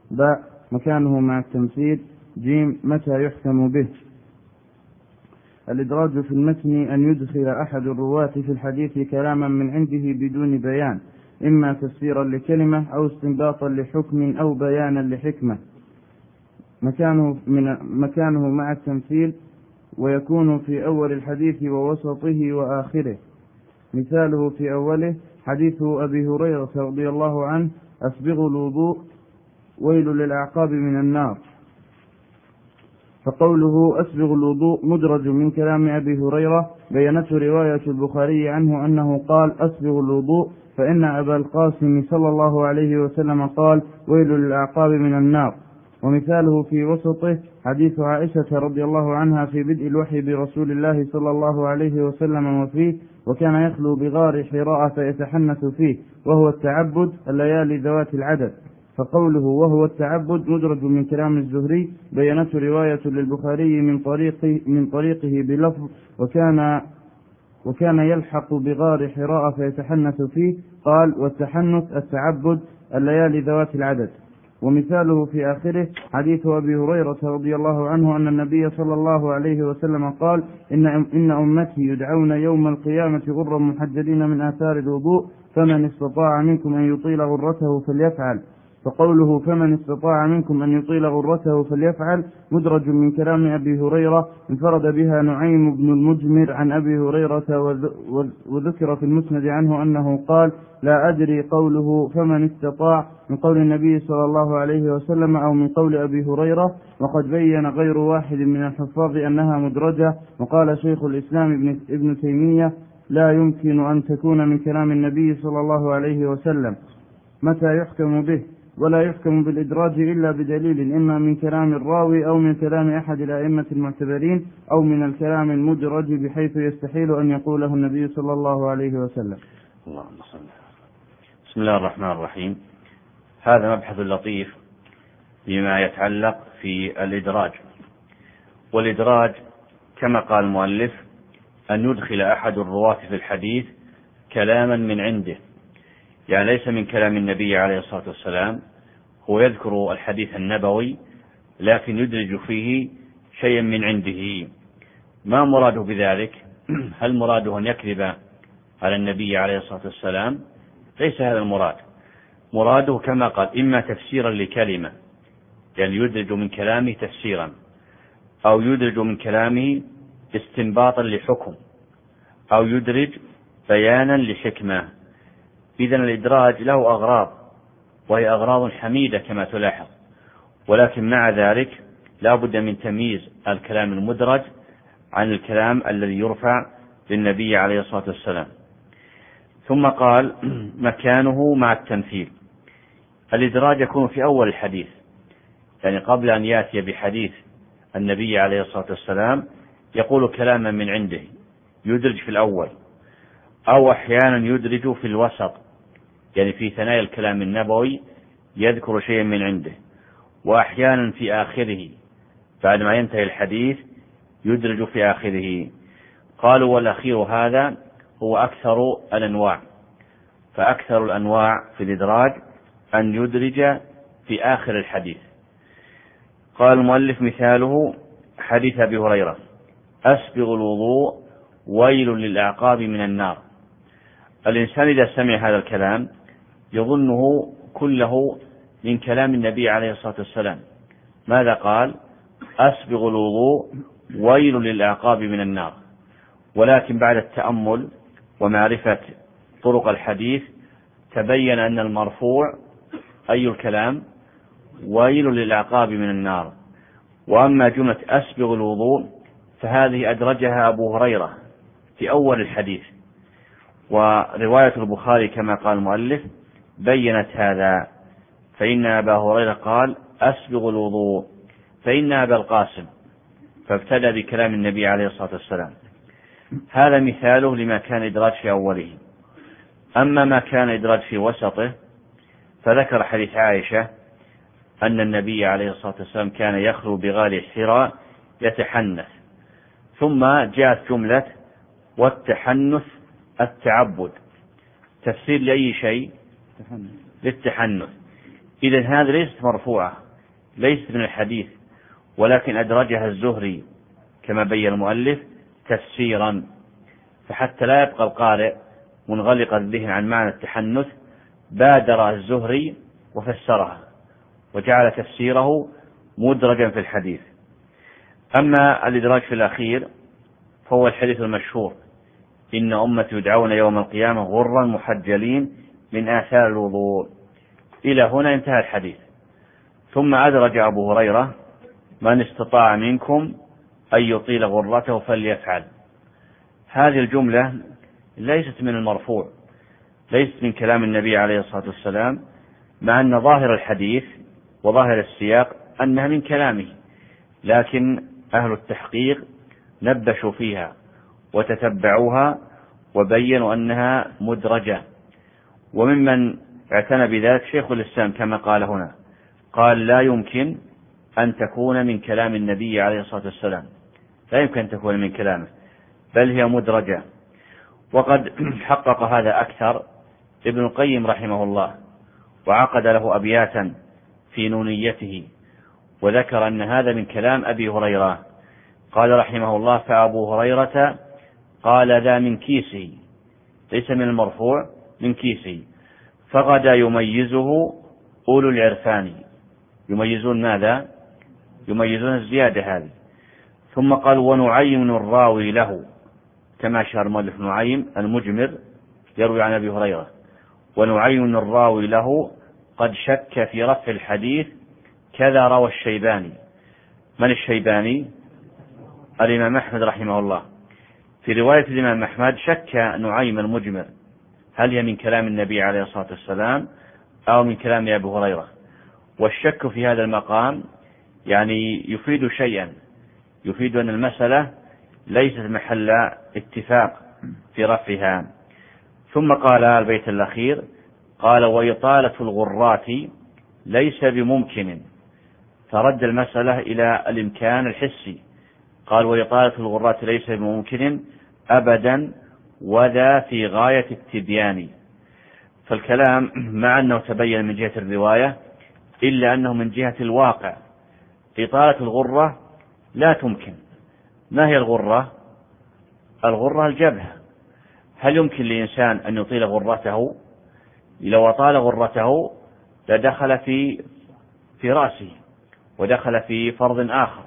باء مكانه مع التمثيل. جيم متى يحكم به. الإدراج في المتن أن يدخل أحد الرواة في الحديث كلاما من عنده بدون بيان، إما تفسيرا لكلمة أو استنباطا لحكم أو بيانا لحكمة. مكانه مع التمثيل، ويكون في أول الحديث ووسطه وآخره. مثاله في أوله حديث أبي هريرة رضي الله عنه: أسبغوا الوضوء ويل للأعقاب من النار. فقوله أسبغ الوضوء مدرج من كلام أبي هريرة، بينته رواية البخاري عنه أنه قال أسبغ الوضوء، فإن أبا القاسم صلى الله عليه وسلم قال ويل للأعقاب من النار. ومثاله في وسطه حديث عائشة رضي الله عنها في بدء الوحي برسول الله صلى الله عليه وسلم وفيه: وكان يخلو بغار حراء فيتحنث فيه، وهو التعبد الليالي ذوات العدد. فقوله وهو التعبد مدرج من كلام الزهري، بينته رواية للبخاري من طريقه بلفظ وكان يلحق بغار حراء فيتحنث فيه، قال والتحنث التعبد الليالي ذوات العدد. ومثاله في آخره حديث أبي هريرة رضي الله عنه أن النبي صلى الله عليه وسلم قال إن أمتي يدعون يوم القيامة غرا محجلين من آثار الوضوء، فمن استطاع منكم أن يطيل غرته فليفعل. فقوله فمن استطاع منكم أن يطيل غرته فليفعل مدرج من كلام أبي هريرة، انفرد بها نعيم بن المجمر عن أبي هريرة، وذكر في المسند عنه أنه قال لا أدري قوله فمن استطاع من قول النبي صلى الله عليه وسلم أو من قول أبي هريرة، وقد بين غير واحد من الحفاظ أنها مدرجة. وقال شيخ الإسلام ابن تيمية لا يمكن أن تكون من كلام النبي صلى الله عليه وسلم. متى يحكم به؟ ولا يحكم بالإدراج إلا بدليل، إما من كلام الراوي أو من كلام أحد الأئمة المعتبرين أو من الكلام المدرج بحيث يستحيل أن يقوله النبي صلى الله عليه وسلم. اللهم صل. بسم الله الرحمن الرحيم. هذا مبحث لطيف بما يتعلق في الإدراج. والإدراج كما قال المؤلف أن يدخل أحد الرواة في الحديث كلاما من عنده، يعني ليس من كلام النبي عليه الصلاة والسلام، هو يذكر الحديث النبوي لكن يدرج فيه شيئا من عنده. ما مراده بذلك؟ هل مراده أن يكذب على النبي عليه الصلاة والسلام؟ ليس هذا المراد. مراده كما قال إما تفسيرا لكلمة، يعني يدرج من كلامه تفسيرا، أو يدرج من كلامه استنباطا لحكم، أو يدرج بيانا لحكمة. إذن الإدراج له أغراض، وهي أغراض حميدة كما تلاحظ، ولكن مع ذلك لا بد من تمييز الكلام المدرج عن الكلام الذي يرفع للنبي عليه الصلاة والسلام. ثم قال مكانه مع التمثيل. الإدراج يكون في أول الحديث، يعني قبل أن يأتي بحديث النبي عليه الصلاة والسلام يقول كلاما من عنده يدرج في الأول، أو أحيانا يدرج في الوسط، يعني في ثنايا الكلام النبوي يذكر شيئا من عنده، وأحيانا في آخره بعد ما ينتهي الحديث يدرج في آخره. قالوا والأخير هذا هو أكثر الأنواع، فأكثر الأنواع في الإدراج أن يدرج في آخر الحديث. قال المؤلف مثاله حديث أبي هريرة أسبغ الوضوء ويل للأعقاب من النار. الإنسان إذا سمع هذا الكلام يظنه كله من كلام النبي عليه الصلاة والسلام. ماذا قال؟ أسبغ الوضوء ويل للأعقاب من النار. ولكن بعد التأمل ومعرفة طرق الحديث تبين أن المرفوع أي الكلام؟ ويل للأعقاب من النار. وأما جملة أسبغ الوضوء فهذه أدرجها أبو هريرة في أول الحديث، ورواية البخاري كما قال المؤلف بيّنت هذا، فإن أبا هريرة قال أسبغ الوضوء، فإن أبا القاسم، فابتدأ بكلام النبي عليه الصلاة والسلام. هذا مثاله لما كان إدراج في أوله. أما ما كان إدراج في وسطه فذكر حديث عائشة أن النبي عليه الصلاة والسلام كان يخلو بغار حراء يتحنث، ثم جاءت جملة والتحنث التعبد، تفسير لأي شيء؟ للتحنث، إذن هذه ليست مرفوعة، ليست من الحديث، ولكن أدرجها الزهري كما بين المؤلف تفسيرا، فحتى لا يبقى القارئ منغلق الذهن عن معنى التحنث بادر الزهري وفسرها وجعل تفسيره مدرجا في الحديث. أما الإدراج في الأخير فهو الحديث المشهور: إن أمتي يدعون يوم القيامة غرا محجلين من آثار الوضوء، إلى هنا انتهى الحديث. ثم أدرج أبو هريرة: من استطاع منكم أن يطيل غرته فليفعل. هذه الجملة ليست من المرفوع، ليست من كلام النبي عليه الصلاة والسلام، مع أن ظاهر الحديث وظاهر السياق أنها من كلامه، لكن أهل التحقيق نبشوا فيها وتتبعوها وبينوا أنها مدرجة. وممن اعتنى بذلك شيخ الإسلام كما قال هنا، قال: لا يمكن أن تكون من كلام النبي عليه الصلاة والسلام، لا يمكن أن تكون من كلامه، بل هي مدرجة. وقد حقق هذا أكثر ابن القيم رحمه الله، وعقد له أبياتا في نونيته، وذكر أن هذا من كلام أبي هريرة. قال رحمه الله: فأبو هريرة قال ذا من كيسه، ليس من المرفوع، من كيسه، فغدا يميزه أولو العرفان. يميزون ماذا؟ يميزون الزيادة هذه. ثم قال: ونعيم الراوي له، كما أشار مؤلف نعيم المجمر يروي عن أبي هريرة: ونعيم الراوي له قد شك في رفع الحديث كذا روى الشيباني. من الشيباني؟ الإمام أحمد رحمه الله. في رواية الإمام أحمد شك نعيم المجمر هل هي من كلام النبي عليه الصلاة والسلام أو من كلام أبي هريرة. والشك في هذا المقام يعني يفيد شيئا، يفيد أن المسألة ليست محل اتفاق في رفعها. ثم قال البيت الأخير: قال: وإطالة الغرات ليس بممكن، فرد المسألة إلى الإمكان الحسي. قال: وإطالة الغرات ليس بممكن أبدا، وذا في غاية التبيان. فالكلام مع أنه تبين من جهة الرواية، إلا أنه من جهة الواقع إطالة الغرة لا تمكن. ما هي الغرة؟ الغرة الجبهة. هل يمكن لإنسان أن يطيل غرته؟ لو أطال غرته لدخل في رأسه ودخل في فرض آخر.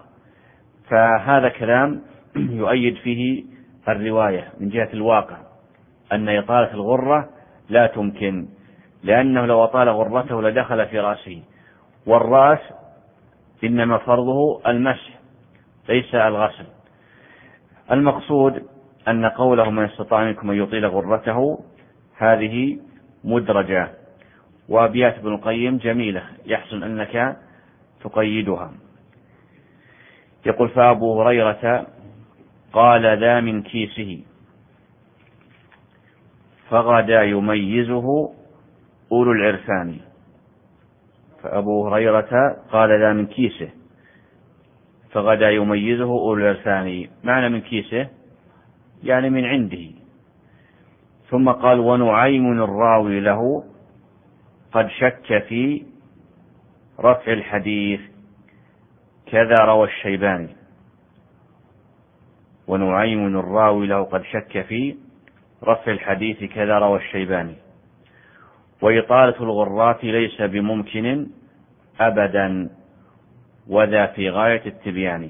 فهذا كلام يؤيد فيه الرواية من جهة الواقع أن إطالة الغرة لا تمكن، لأنه لو أطال غرته لدخل في رأسه، والرأس إنما فرضه المسح ليس الغسل. المقصود أن قوله: من استطاع منكم أن يطيل غرته، هذه مدرجة. وأبيات ابن القيم جميلة، يحسن أنك تقيدها. يقول: فأبو هريرة قال ذا من كيسه، فغدا يميزه أولو العرفان. فأبو هريرة قال ذا من كيسه، فغدا يميزه أولو العرفان. معنى من كيسه يعني من عنده. ثم قال: ونعيم الراوي له قد شك في رفع الحديث كذا روى الشيباني. ونعيم الراوي له قد شك في رفع الحديث كذا روى الشيباني. وإطالة الغرات ليس بممكن أبدا، وذا في غاية التبيان.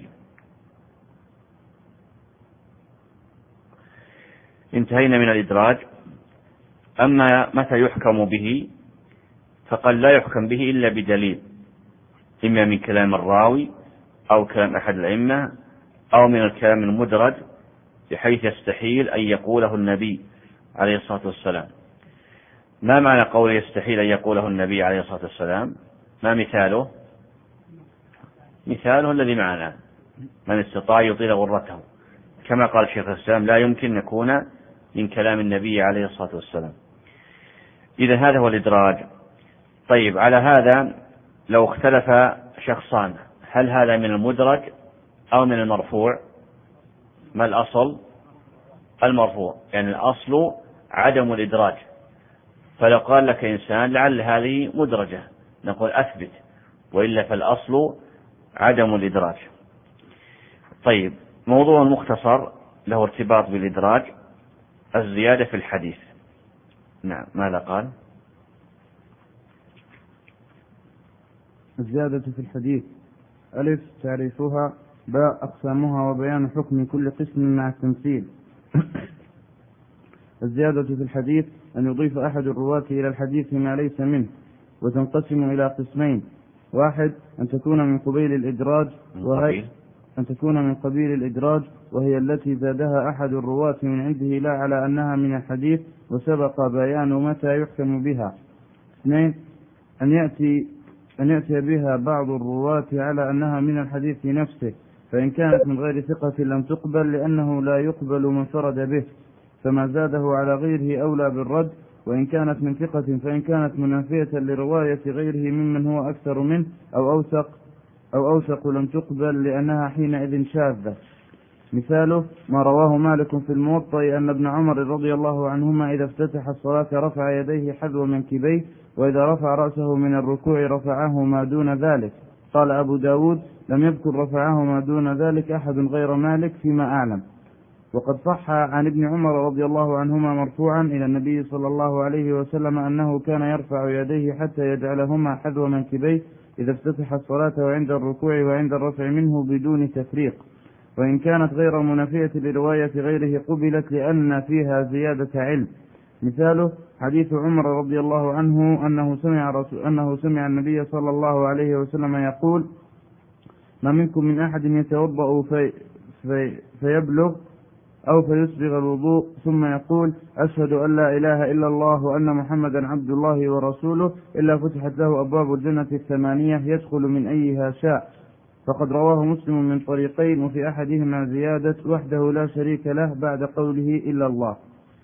انتهينا من الإدراج. أما متى يحكم به، فقد لا يحكم به إلا بدليل، إما من كلام الراوي أو كلام أحد الأئمة أو من الكلام المدرج، بحيث يستحيل أن يقوله النبي عليه الصلاة والسلام. ما معنى قول يستحيل أن يقوله النبي عليه الصلاة والسلام؟ ما مثاله؟ مثاله الذي معنا: من استطاع يطيل غرته، كما قال شيخ الإسلام: لا يمكن يكون من كلام النبي عليه الصلاة والسلام. إذا هذا هو الإدراج. طيب، على هذا لو اختلف شخصان، هل هذا من المدرج أو من المرفوع؟ ما الأصل؟ المرفوع، يعني الأصل عدم الإدراج. فلو قال لك إنسان: لعل هذه مدرجة، نقول أثبت، وإلا فالأصل عدم الإدراج. طيب، موضوع مختصر له ارتباط بالإدراج، الزيادة في الحديث. نعم، ماذا قال؟ الزيادة في الحديث: ألف تعريفها، باء أقسامها وبيان حكم كل قسم مع التمثيل. الزيادة في الحديث أن يضيف أحد الرواة إلى الحديث ما ليس منه، وتنقسم إلى قسمين: واحد أن تكون من قبيل الإدراج وهي التي زادها أحد الرواة من عنده لا على أنها من الحديث وسبق بيان متى يحكم بها. اثنين أن يأتي بها بعض الرواة على أنها من الحديث نفسه، فإن كانت من غير ثقة لم تقبل، لأنه لا يقبل من فرد به، فما زاده على غيره أولى بالرد. وإن كانت من ثقة فإن كانت منافية لرواية غيره ممن هو أكثر منه أو أوثق لم تقبل، لأنها حينئذ شاذة. مثاله ما رواه مالك في الموطأ أن ابن عمر رضي الله عنهما إذا افتتح الصلاة رفع يديه حذو منكبيه، وإذا رفع رأسه من الركوع رفعه ما دون ذلك. قال أبو داود: لم يذكر رفعه ما دون ذلك أحد غير مالك فيما أعلم. وقد صح عن ابن عمر رضي الله عنهما مرفوعا إلى النبي صلى الله عليه وسلم أنه كان يرفع يديه حتى يجعلهما حذو منكبيه إذا افتتح الصلاة وعند الركوع وعند الرفع منه بدون تفريق. وإن كانت غير منافية لرواية غيره قبلت، لأن فيها زيادة علم. مثاله حديث عمر رضي الله عنه أنه سمع النبي صلى الله عليه وسلم يقول: ما منكم من أحد يتوضأ فيبلغ أو فيسبغ الوضوء ثم يقول: أشهد أن لا إله إلا الله وأن محمدا عبد الله ورسوله، إلا فتحت له أبواب الجنة 8 يدخل من أيها شاء. فقد رواه مسلم من طريقين، وفي أحدهما زيادة وحده لا شريك له بعد قوله إلا الله.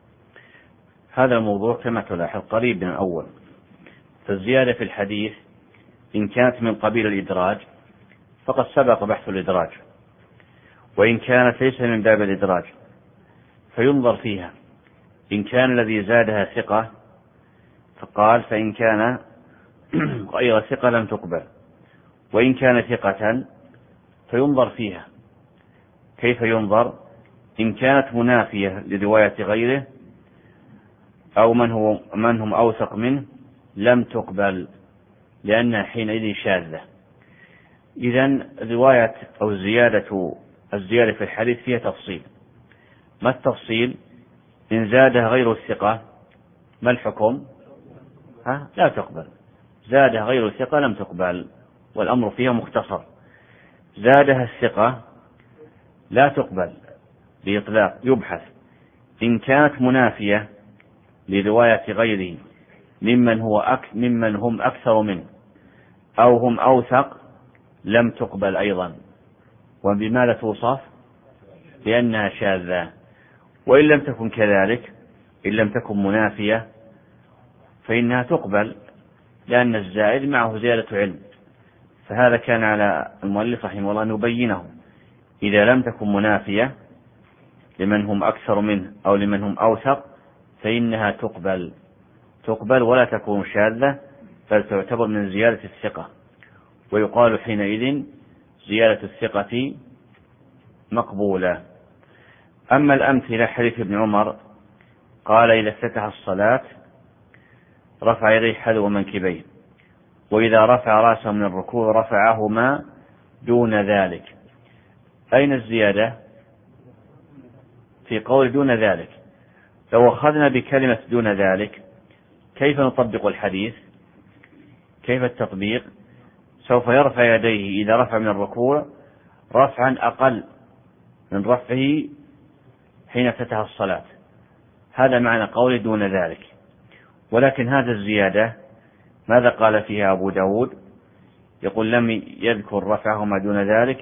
هذا الموضوع كما تلاحظ قريب من الأول. فالزيادة في الحديث إن كانت من قبيل الإدراج فقد سبق بحث الإدراج، وإن كانت ليس من باب الإدراج فينظر فيها. إن كان الذي زادها ثقة فقال فإن كان غير ثقة لم تقبل، وإن كان ثقة فينظر فيها. كيف ينظر؟ إن كانت منافية لرواية غيره أو من هم أوثق منه لم تقبل، لأنها حينئذ شاذة. إذن رواية أو الزيادة في الحديث فيها تفصيل. ما التفصيل؟ إن زادها غير الثقة ما الحكم؟ لا تقبل. زادها غير الثقة لم تقبل، والأمر فيها مختصر. زادها الثقة لا تقبل بإطلاق، يبحث. إن كانت منافية لرواية غيره ممن هم أكثر منه أو هم أوثق لم تقبل أيضا. وبماذا توصف؟ لأنها شاذة. وإن لم تكن كذلك، إن لم تكن منافية فإنها تقبل، لأن الزائد معه زيادة علم. فهذا كان على المؤلف رحمه الله أن يبينه. إذا لم تكن منافية لمن هم أكثر منه أو لمن هم أوثق فإنها تقبل ولا تكون شاذة، بل تعتبر من زيادة الثقة، ويقال حينئذ زيادة الثقة مقبولة. أما الأمثلة حديث ابن عمر قال: إذا افتتح الصلاة رفع يديه حذو منكبيه، وإذا رفع رأسه من الركوع رفعهما دون ذلك. أين الزيادة؟ في قول دون ذلك. لو أخذنا بكلمة دون ذلك كيف نطبق الحديث؟ كيف التطبيق؟ سوف يرفع يديه إذا رفع من الركوع رفعا أقل من رفعه حين افتتح الصلاة. هذا معنى قول دون ذلك. ولكن هذا الزيادة ماذا قال فيها أبو داود؟ يقول: لم يذكر رفعهما دون ذلك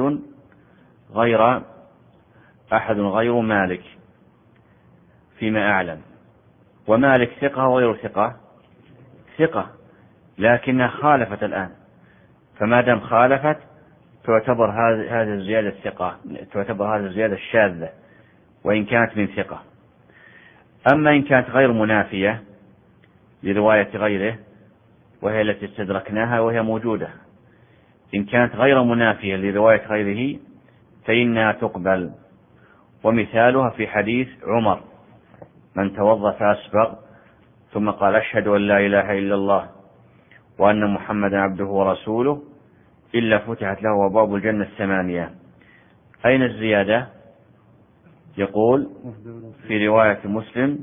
أحد غير مالك فيما أعلم. ومالك ثقة وغير ثقة، لكنها خالفت الآن. فما دام خالفت تعتبر هذه الزيادة الثقة، تعتبر هذه الزيادة الشاذة وإن كانت من ثقة. أما إن كانت غير منافية لرواية غيره وهي التي استدركناها وهي موجودة. إن كانت غير منافية لرواية غيره فإنها تقبل. ومثالها في حديث عمر: من توضأ فأسبغ ثم قال أشهد أن لا إله إلا الله وأن محمدا عبده ورسوله إلا فتحت له أبواب الجنة 8. أين الزيادة؟ يقول في رواية مسلم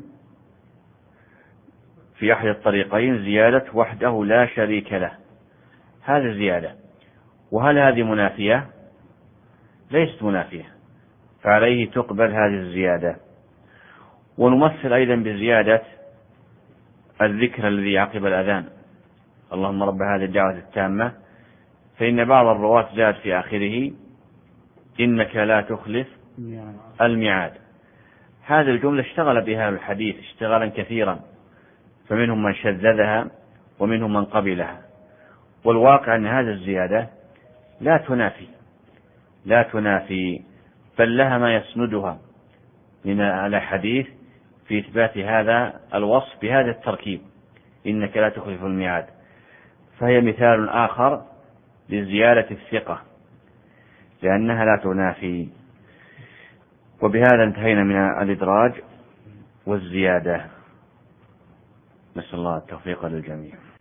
في أحد الطريقين زيادة وحده لا شريك له. هذه زيادة. وهل هذه منافية؟ ليست منافية، فعليه تقبل هذه الزيادة. ونمثل أيضا بزيادة الذكر الذي عقب الأذان: اللهم رب هذه الدعوة التامة، فإن بعض الرواة زاد في آخره: إنك لا تخلف الميعاد. هذه الجملة اشتغل بها الحديث اشتغالا كثيرا، فمنهم من شذذها ومنهم من قبلها. والواقع أن هذه الزيادة لا تنافي بل لها ما يسندها من الحديث في إثبات هذا الوصف بهذا التركيب: إنك لا تخلف الميعاد. فهي مثال آخر لزيادة الثقة لأنها لا تنافي. وبهذا انتهينا من الإدراج والزيادة. نسأل الله التوفيق للجميع.